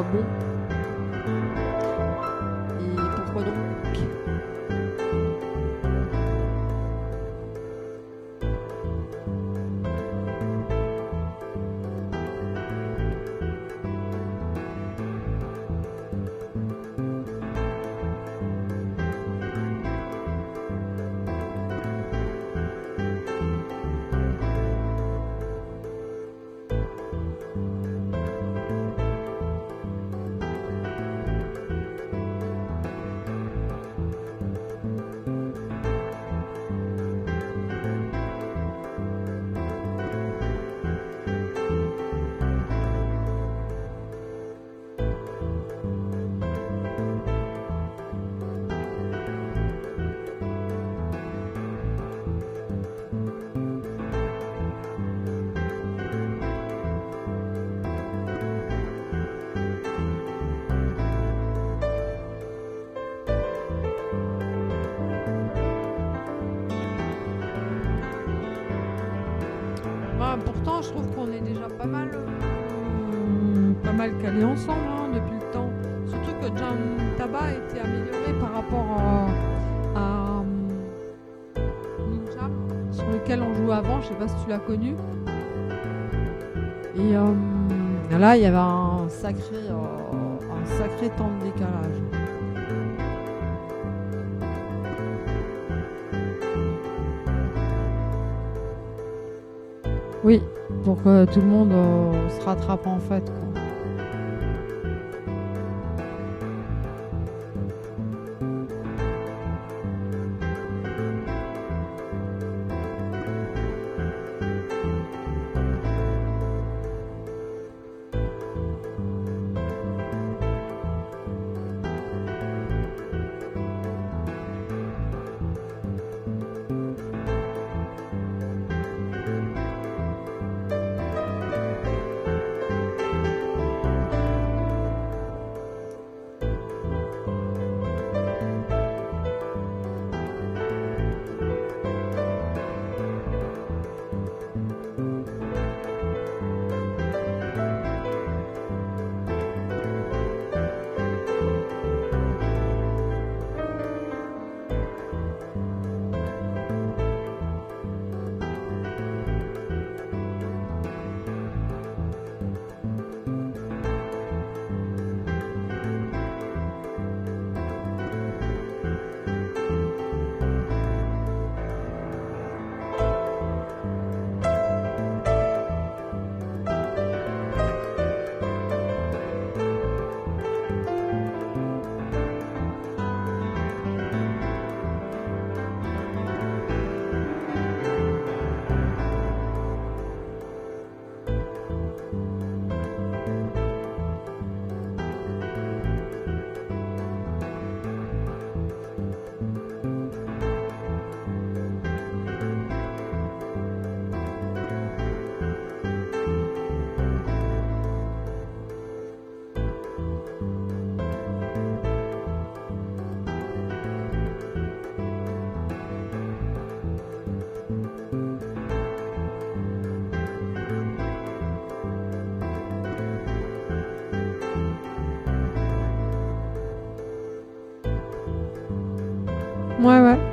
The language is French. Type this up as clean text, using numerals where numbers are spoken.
bon. Et pourquoi donc? Bah, pourtant, je trouve qu'on est déjà pas mal calés ensemble hein, depuis le temps. Surtout que Jam Taba a été amélioré par rapport à Ninja, sur lequel on jouait avant. Je sais pas si tu l'as connu. Et là, il y avait un sacré temps de décalage. Oui, pour que tout le monde se rattrape en fait, quoi. Ouais, ouais.